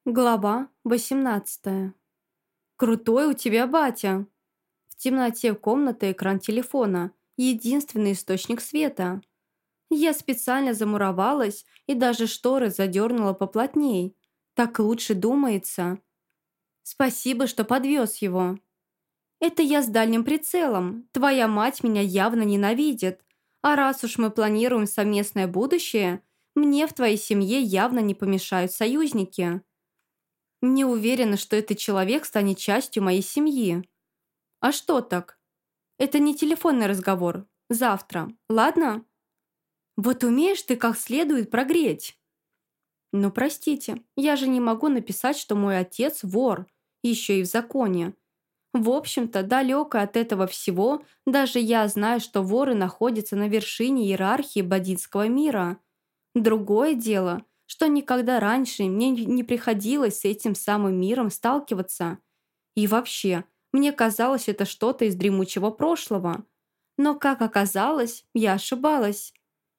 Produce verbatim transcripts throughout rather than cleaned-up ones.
Глава восемнадцатая. «Крутой у тебя батя!» В темноте комнаты экран телефона. Единственный источник света. Я специально замуровалась и даже шторы задернула поплотней. Так лучше думается. Спасибо, что подвез его. Это я с дальним прицелом. Твоя мать меня явно ненавидит. А раз уж мы планируем совместное будущее, мне в твоей семье явно не помешают союзники. Не уверена, что этот человек станет частью моей семьи. А что так? Это не телефонный разговор. Завтра. Ладно? Вот умеешь ты как следует прогреть. Ну, простите, я же не могу написать, что мой отец вор, еще и в законе. В общем-то, далеко от этого всего, даже я знаю, что воры находятся на вершине иерархии бандитского мира. Другое дело, что никогда раньше мне не приходилось с этим самым миром сталкиваться. И вообще, мне казалось, это что-то из дремучего прошлого. Но, как оказалось, я ошибалась.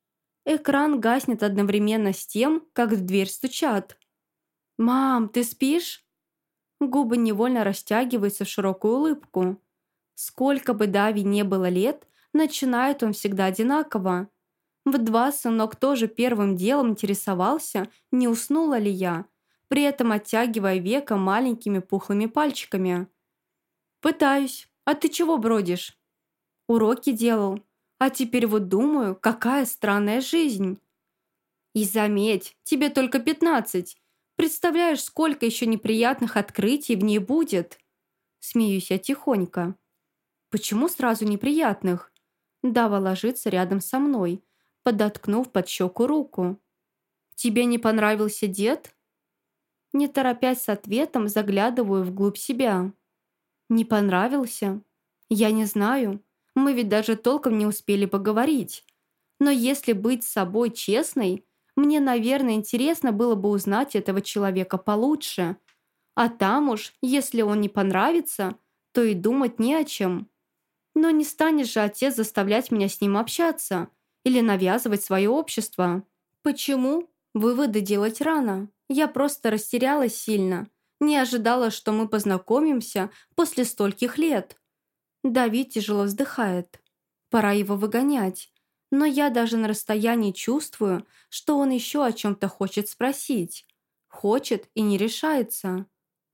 Экран гаснет одновременно с тем, как в дверь стучат. «Мам, ты спишь?» Губы невольно растягиваются в широкую улыбку. Сколько бы Дави не было лет, начинает он всегда одинаково. В два сынок тоже первым делом интересовался, не уснула ли я, при этом оттягивая века маленькими пухлыми пальчиками. «Пытаюсь. А ты чего бродишь?» «Уроки делал. А теперь вот думаю, какая странная жизнь». «И заметь, тебе только пятнадцать. Представляешь, сколько еще неприятных открытий в ней будет?» Смеюсь я тихонько. «Почему сразу неприятных?» Дава ложится рядом со мной, подоткнув под щеку руку. «Тебе не понравился дед?» Не торопясь с ответом, заглядываю вглубь себя. «Не понравился? Я не знаю. Мы ведь даже толком не успели поговорить. Но если быть с собой честной, мне, наверное, интересно было бы узнать этого человека получше. А там уж, если он не понравится, то и думать не о чем. Но не станет же отец заставлять меня с ним общаться или навязывать свое общество. Почему? Выводы делать рано. Я просто растерялась сильно. Не ожидала, что мы познакомимся после стольких лет. Давид тяжело вздыхает. Пора его выгонять. Но я даже на расстоянии чувствую, что он еще о чем-то хочет спросить. Хочет и не решается.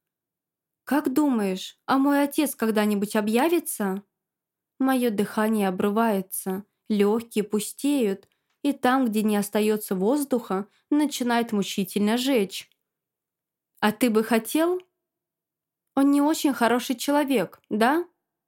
«Как думаешь, а мой отец когда-нибудь объявится?» Мое дыхание обрывается, легкие пустеют, и там, где не остается воздуха, начинает мучительно жечь. «А ты бы хотел?» «Он не очень хороший человек, да?»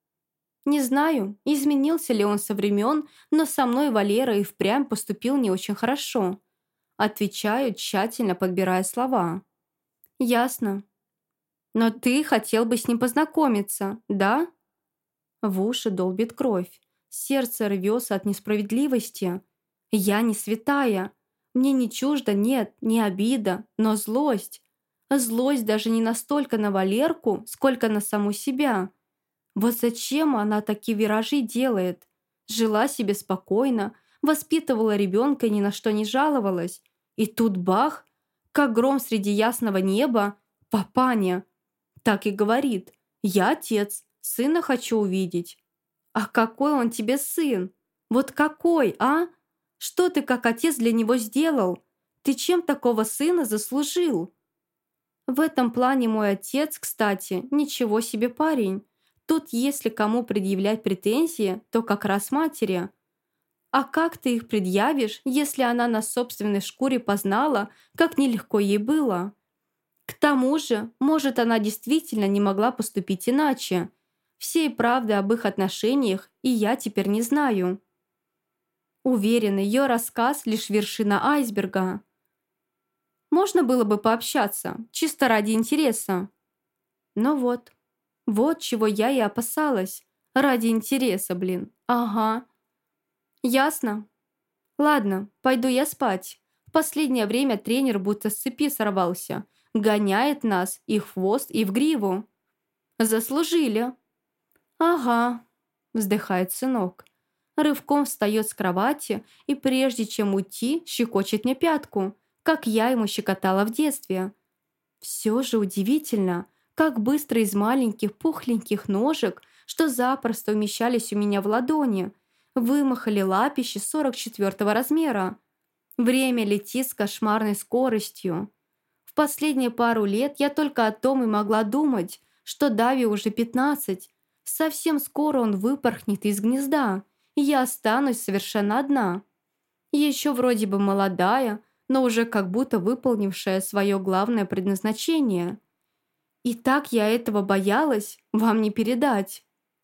Не знаю, изменился ли он со времен, но со мной Валера и впрямь поступил не очень хорошо. Отвечаю, тщательно подбирая слова. «Ясно. Но ты хотел бы с ним познакомиться, да?» В уши долбит кровь. Сердце рвется от несправедливости. Я не святая. Мне не чуждо, нет, не обида, но злость. Злость даже не настолько на Валерку, сколько на саму себя. Вот зачем она такие виражи делает? Жила себе спокойно, воспитывала ребенка и ни на что не жаловалась. И тут бах, как гром среди ясного неба, папаня. Так и говорит: «Я отец, сына хочу увидеть». А какой он тебе сын? Вот какой, а? Что ты как отец для него сделал? Ты чем такого сына заслужил? В этом плане мой отец, кстати, ничего себе парень. Тут если кому предъявлять претензии, то как раз матери. А как ты их предъявишь, если она на собственной шкуре познала, как нелегко ей было? К тому же, может, она действительно не могла поступить иначе. Всей правды об их отношениях и я теперь не знаю. Уверена, ее рассказ – лишь вершина айсберга. Можно было бы пообщаться, чисто ради интереса. Но вот, вот чего я и опасалась. Ради интереса, блин. Ага. Ясно. Ладно, пойду я спать. В последнее время тренер будто с цепи сорвался. Гоняет нас и в хвост, и в гриву. Заслужили. Ага, вздыхает сынок. Рывком встает с кровати и прежде чем уйти, щекочет мне пятку, как я ему щекотала в детстве. Все же удивительно, как быстро из маленьких пухленьких ножек, что запросто умещались у меня в ладони, вымахали лапищи сорок четвёртого размера. Время летит с кошмарной скоростью. В последние пару лет я только о том и могла думать, что Дави уже пятнадцать. Совсем скоро он выпорхнет из гнезда, и я останусь совершенно одна. Еще вроде бы молодая, но уже как будто выполнившая свое главное предназначение. И так я этого боялась, вам не передать.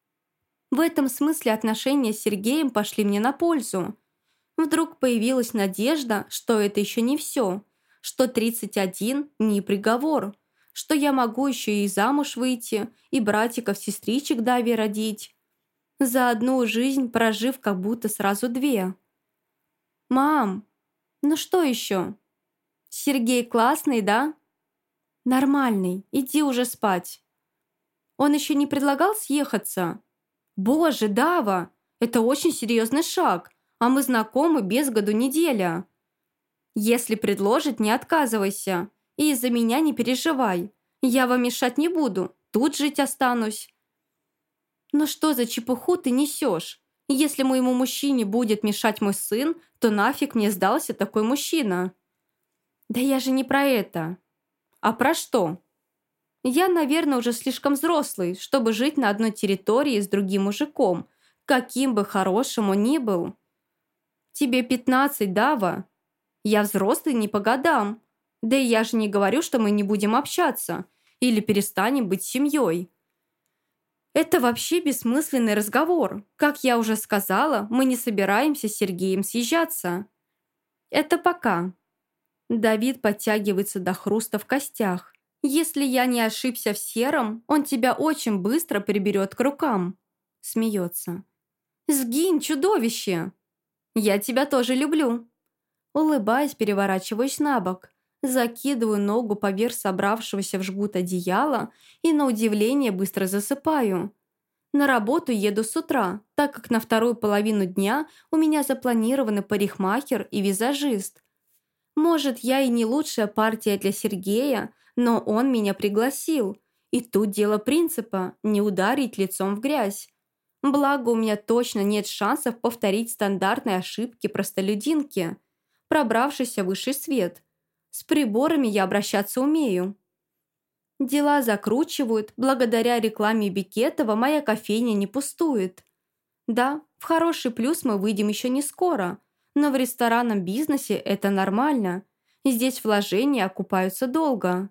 В этом смысле отношения с Сергеем пошли мне на пользу. Вдруг появилась надежда, что это еще не все, что тридцать один не приговор, что я могу еще и замуж выйти, и братиков-сестричек Дави родить. За одну жизнь прожив как будто сразу две. «Мам, ну что еще? Сергей классный, да?» «Нормальный, иди уже спать». «Он еще не предлагал съехаться?» «Боже, Дава, это очень серьезный шаг, а мы знакомы без году неделя. Если предложит, не отказывайся, и из-за меня не переживай. Я вам мешать не буду, тут жить останусь». «Ну что за чепуху ты несешь? Если моему мужчине будет мешать мой сын, то нафиг мне сдался такой мужчина?» «Да я же не про это». «А про что?» «Я, наверное, уже слишком взрослый, чтобы жить на одной территории с другим мужиком, каким бы хорошим он ни был». «Тебе пятнадцать, Дава. Я взрослый не по годам. Да и я же не говорю, что мы не будем общаться или перестанем быть семьей. Это вообще бессмысленный разговор. Как я уже сказала, мы не собираемся с Сергеем съезжаться. Это пока». Давид подтягивается до хруста в костях. «Если я не ошибся в сером, он тебя очень быстро приберет к рукам». Смеется. «Сгинь, чудовище! Я тебя тоже люблю». Улыбаясь, переворачиваюсь на бок, закидываю ногу поверх собравшегося в жгут одеяла и, на удивление, быстро засыпаю. На работу еду с утра, так как на вторую половину дня у меня запланированы парикмахер и визажист. Может, я и не лучшая партия для Сергея, но он меня пригласил. И тут дело принципа – не ударить лицом в грязь. Благо, у меня точно нет шансов повторить стандартные ошибки простолюдинки, пробравшейся в высший свет. С приборами я обращаться умею. Дела закручивают, благодаря рекламе Бекетова моя кофейня не пустует. Да, в хороший плюс мы выйдем еще не скоро, но в ресторанном бизнесе это нормально. Здесь вложения окупаются долго.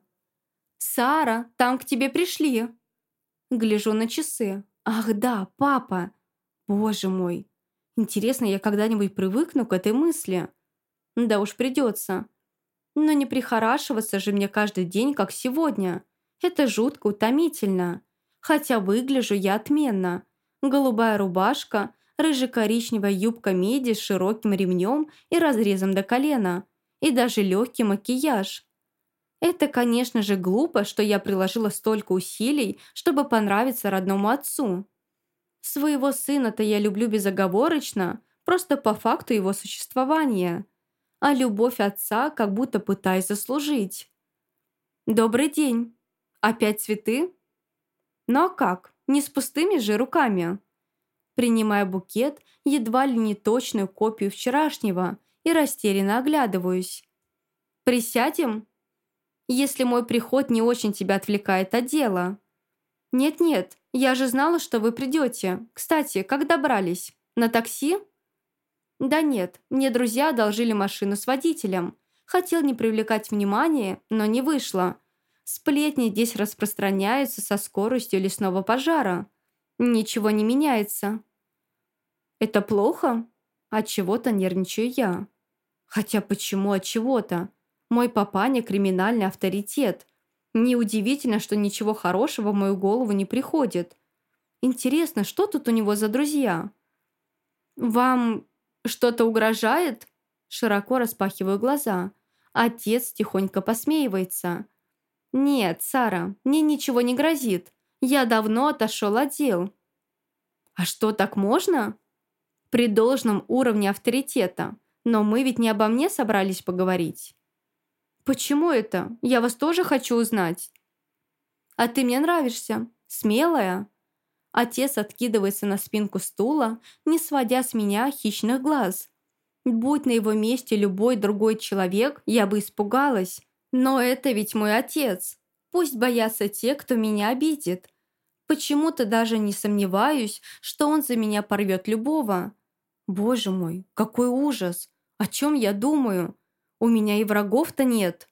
«Сара, там к тебе пришли». Гляжу на часы. «Ах да, папа! Боже мой! Интересно, я когда-нибудь привыкну к этой мысли?» Да уж придется. Но не прихорашиваться же мне каждый день, как сегодня. Это жутко утомительно. Хотя выгляжу я отменно. Голубая рубашка, рыже-коричневая юбка миди с широким ремнем и разрезом до колена. И даже легкий макияж. Это, конечно же, глупо, что я приложила столько усилий, чтобы понравиться родному отцу. Своего сына-то я люблю безоговорочно, просто по факту его существования. А любовь отца как будто пытаюсь заслужить. «Добрый день. Опять цветы?» «Ну а как? Не с пустыми же руками». Принимая букет, едва ли не точную копию вчерашнего, и растерянно оглядываюсь. «Присядем? Если мой приход не очень тебя отвлекает от дела». «Нет-нет, я же знала, что вы придете. Кстати, как добрались? На такси?» «Да нет, мне друзья одолжили машину с водителем. Хотел не привлекать внимания, но не вышло. Сплетни здесь распространяются со скоростью лесного пожара. Ничего не меняется». «Это плохо?» От чего-то нервничаю я. Хотя почему от чего-то? Мой папаня криминальный авторитет. Неудивительно, что ничего хорошего в мою голову не приходит. Интересно, что тут у него за друзья? «Вам что-то угрожает?» Широко распахиваю глаза. Отец тихонько посмеивается. «Нет, Сара, мне ничего не грозит. Я давно отошел от дел». «А что, так можно?» «При должном уровне авторитета. Но мы ведь не обо мне собрались поговорить». Почему это? Я вас тоже хочу узнать. А ты мне нравишься. Смелая. Отец откидывается на спинку стула, не сводя с меня хищных глаз. Будь на его месте любой другой человек, я бы испугалась. Но это ведь мой отец. Пусть боятся те, кто меня обидит. Почему-то даже не сомневаюсь, что он за меня порвет любого. Боже мой, какой ужас! О чем я думаю? У меня и врагов-то нет.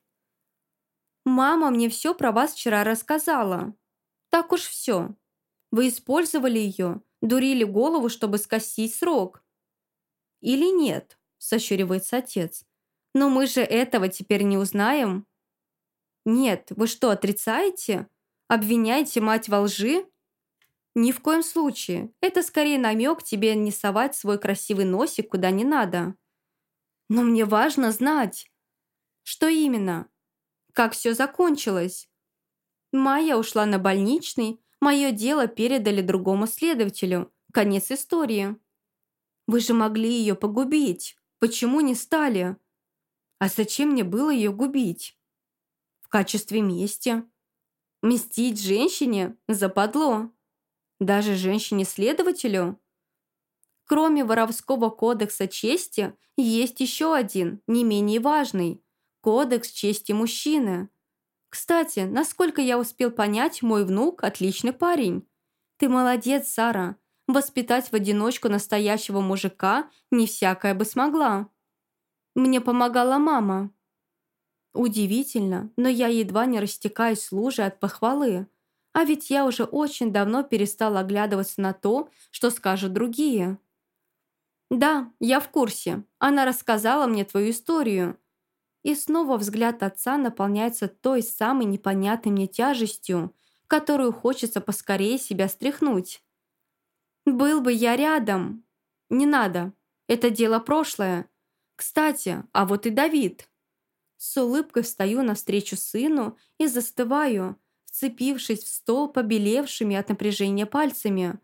Мама мне все про вас вчера рассказала. Так уж все. Вы использовали ее, дурили голову, чтобы скосить срок. Или нет, сощуривается отец. Но мы же этого теперь не узнаем. Нет, вы что, отрицаете? Обвиняете мать во лжи? Ни в коем случае. Это скорее намек тебе не совать свой красивый носик куда не надо. Но мне важно знать. Что именно? Как все закончилось? Майя ушла на больничный, мое дело передали другому следователю. Конец истории. Вы же могли ее погубить. Почему не стали? А зачем мне было ее губить? В качестве мести. Мстить женщине западло. Даже женщине-следователю? Кроме Воровского кодекса чести, есть еще один, не менее важный. Кодекс чести мужчины. Кстати, насколько я успел понять, мой внук – отличный парень. Ты молодец, Сара. Воспитать в одиночку настоящего мужика не всякая бы смогла. Мне помогала мама. Удивительно, но я едва не растекаюсь лужей от похвалы. А ведь я уже очень давно перестала оглядываться на то, что скажут другие. Да, я в курсе. Она рассказала мне твою историю. И снова взгляд отца наполняется той самой непонятной мне тяжестью, которую хочется поскорее себя стряхнуть. Был бы я рядом. Не надо. Это дело прошлое. Кстати, а вот и Давид. С улыбкой встаю навстречу сыну и застываю, вцепившись в стол побелевшими от напряжения пальцами.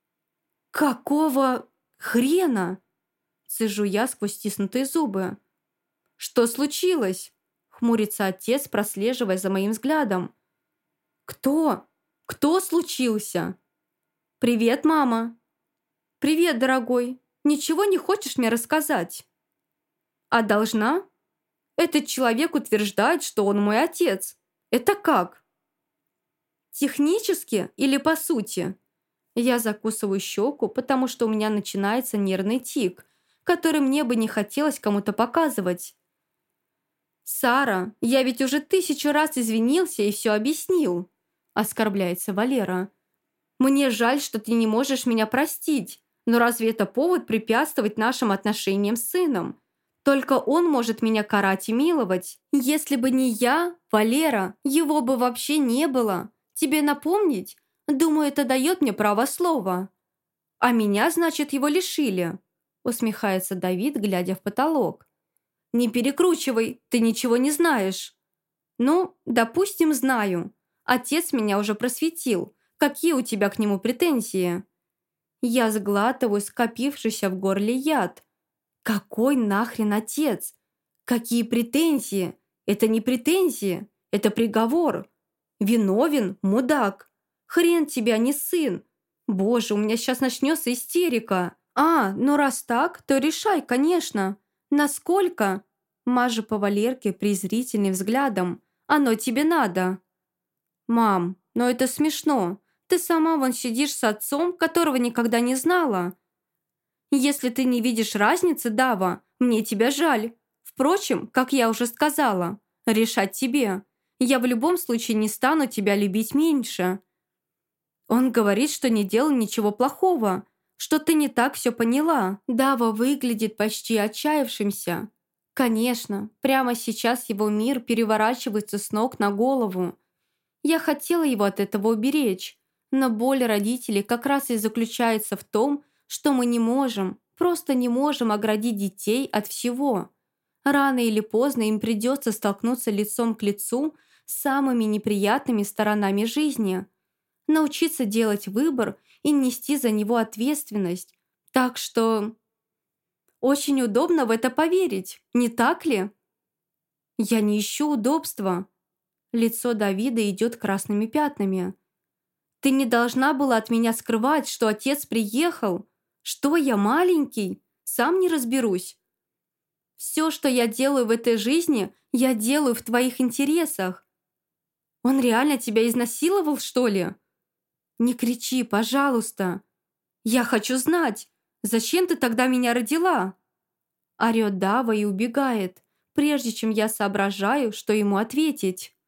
«Какого хрена?» Цежу я сквозь стиснутые зубы. «Что случилось?» Хмурится отец, прослеживая за моим взглядом. «Кто? Кто случился?» «Привет, мама!» «Привет, дорогой! Ничего не хочешь мне рассказать?» «А должна?» «Этот человек утверждает, что он мой отец. Это как?» «Технически или по сути?» Я закусываю щеку, потому что у меня начинается нервный тик, который мне бы не хотелось кому-то показывать. «Сара, я ведь уже тысячу раз извинился и все объяснил», – оскорбляется Валера. «Мне жаль, что ты не можешь меня простить, но разве это повод препятствовать нашим отношениям с сыном? Только он может меня карать и миловать. Если бы не я, Валера, его бы вообще не было. Тебе напомнить? Думаю, это дает мне право слова». «А меня, значит, его лишили», – усмехается Давид, глядя в потолок. «Не перекручивай, ты ничего не знаешь». «Ну, допустим, знаю. Отец меня уже просветил. Какие у тебя к нему претензии?» Я сглатываю скопившийся в горле яд. «Какой нахрен отец? Какие претензии? Это не претензии, это приговор. Виновен, мудак. Хрен тебя, не сын. Боже, у меня сейчас начнется истерика. А, ну раз так, то решай, конечно. Насколько?» Мажу по Валерке презрительным взглядом. «Оно тебе надо». «Мам, но это смешно. Ты сама вон сидишь с отцом, которого никогда не знала. Если ты не видишь разницы, Дава, мне тебя жаль. Впрочем, как я уже сказала, решать тебе. Я в любом случае не стану тебя любить меньше». Он говорит, что не делал ничего плохого, что ты не так все поняла. Дава выглядит почти отчаявшимся. Конечно, прямо сейчас его мир переворачивается с ног на голову. Я хотела его от этого уберечь, но боль родителей как раз и заключается в том, что мы не можем, просто не можем оградить детей от всего. Рано или поздно им придется столкнуться лицом к лицу с самыми неприятными сторонами жизни. Научиться делать выбор и нести за него ответственность. Так что очень удобно в это поверить, не так ли? Я не ищу удобства. Лицо Давида идет красными пятнами. Ты не должна была от меня скрывать, что отец приехал. Что я маленький? Сам не разберусь. Все, что я делаю в этой жизни, я делаю в твоих интересах. Он реально тебя изнасиловал, что ли? Не кричи, пожалуйста. Я хочу знать, зачем ты тогда меня родила? Орёт Дава и убегает, прежде чем я соображаю, что ему ответить.